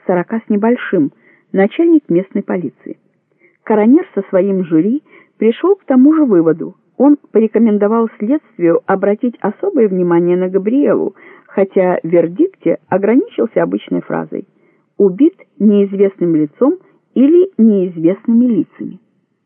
40 с небольшим, начальник местной полиции. Коронер со своим жюри пришел к тому же выводу. Он порекомендовал следствию обратить особое внимание на Габриэлу, хотя в вердикте ограничился обычной фразой «убит неизвестным лицом или неизвестными лицами».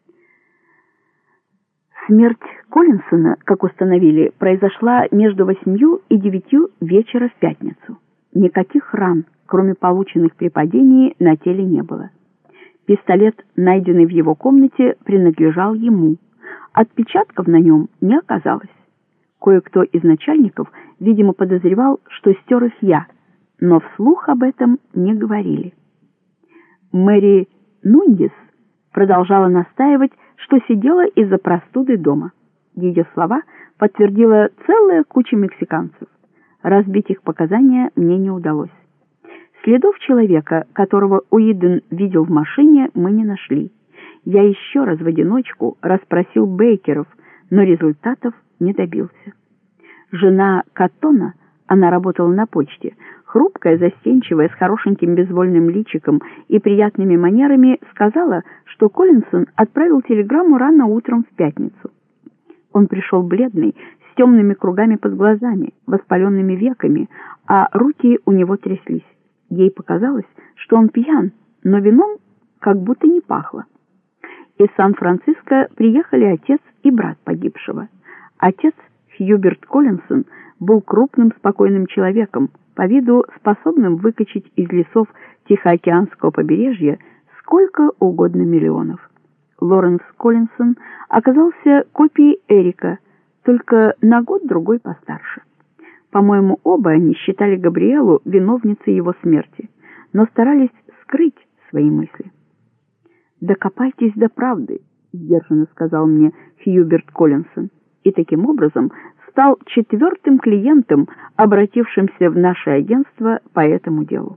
Смерть Коллинсона, как установили, произошла между 8 и 9 вечера в пятницу. Никаких ран, кроме полученных при падении, на теле не было. Пистолет, найденный в его комнате, принадлежал ему. Отпечатков на нем не оказалось. Кое-кто из начальников, видимо, подозревал, что стер их я, но вслух об этом не говорили. Мэри Нуньес продолжала настаивать, что сидела из-за простуды дома. Ее слова подтвердила целая куча мексиканцев. Разбить их показания мне не удалось. Следов человека, которого Уидон видел в машине, мы не нашли. Я еще раз в одиночку расспросил Бейкеров, но результатов не добился. Жена Каттона, она работала на почте, хрупкая, застенчивая, с хорошеньким безвольным личиком и приятными манерами, сказала, что Коллинсон отправил телеграмму рано утром в пятницу. Он пришел бледный, с темными кругами под глазами, воспаленными веками, а руки у него тряслись. Ей показалось, что он пьян, но вином как будто не пахло. Из Сан-Франциско приехали отец и брат погибшего. Отец, Хьюберт Коллинсон, был крупным, спокойным человеком, по виду способным выкачать из лесов Тихоокеанского побережья сколько угодно миллионов. Лоренс Коллинсон оказался копией Эрика, только на год-другой постарше. По-моему, оба они считали Габриэлу виновницей его смерти, но старались скрыть свои мысли. «Докопайтесь до правды», — сдержанно сказал мне Хьюберт Коллинсон, и таким образом стал 4-м клиентом, обратившимся в наше агентство по этому делу.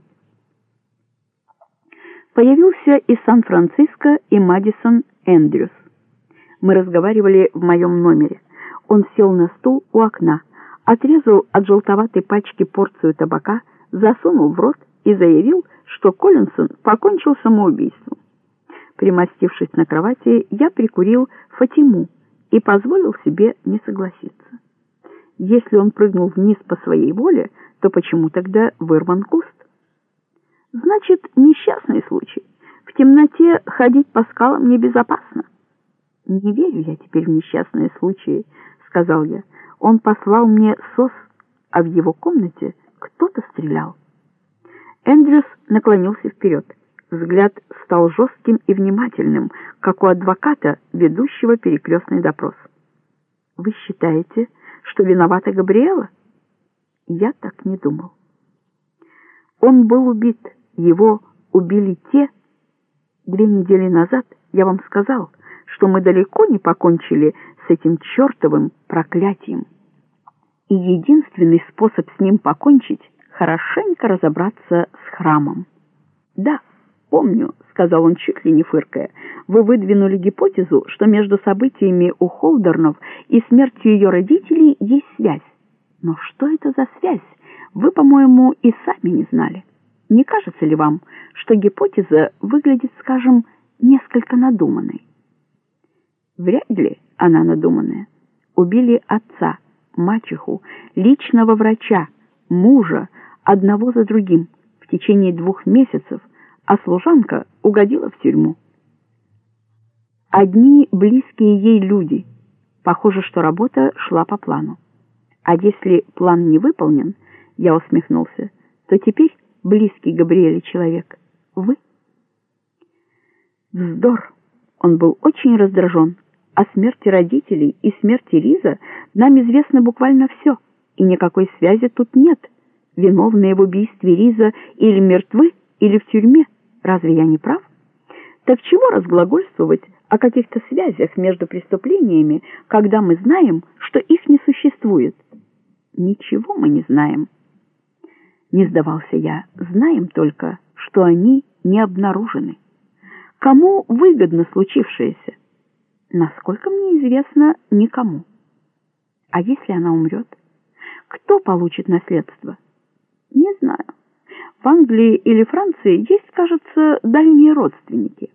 Появился из Сан-Франциско и Мэдисон Эндрюс. Мы разговаривали в моем номере. Он сел на стул у окна, отрезал от желтоватой пачки порцию табака, засунул в рот и заявил, что Коллинсон покончил самоубийством. Примостившись на кровати, я прикурил Фатиму и позволил себе не согласиться. Если он прыгнул вниз по своей воле, то почему тогда вырван куст? Значит, несчастный случай. В темноте ходить по скалам небезопасно. Не верю я теперь в несчастные случаи, сказал я. Он послал мне СОС, а в его комнате кто-то стрелял. Эндрюс наклонился вперед. Взгляд стал жестким и внимательным, как у адвоката, ведущего перекрестный допрос. «Вы считаете, что виновата Габриэла?» Я так не думал. Он был убит, его убили те. 2 недели назад я вам сказал, что мы далеко не покончили с этим чертовым проклятием. И единственный способ с ним покончить — хорошенько разобраться с храмом. «Да, помню», — сказал он, чуть ли не фыркая, — «вы выдвинули гипотезу, что между событиями у Холдернов и смертью ее родителей есть связь. Но что это за связь? Вы, по-моему, и сами не знали. Не кажется ли вам, что гипотеза выглядит, скажем, несколько надуманной?» Вряд ли она надуманная. Убили отца, мачеху, личного врача, мужа, одного за другим в течение 2 месяцев, а служанка угодила в тюрьму. Одни близкие ей люди. Похоже, что работа шла по плану. А если план не выполнен, я усмехнулся, то теперь близкий Габриэле человек — вы. Вздор. Он был очень раздражен. О смерти родителей и смерти Риза нам известно буквально все, и никакой связи тут нет. Виновные в убийстве Риза или мертвы, или в тюрьме. Разве я не прав? Так чего разглагольствовать о каких-то связях между преступлениями, когда мы знаем, что их не существует? Ничего мы не знаем. Не сдавался я. Знаем только, что они не обнаружены. Кому выгодно случившееся? Насколько мне известно, никому. А если она умрет? Кто получит наследство? Не знаю. В Англии или Франции есть, кажется, дальние родственники.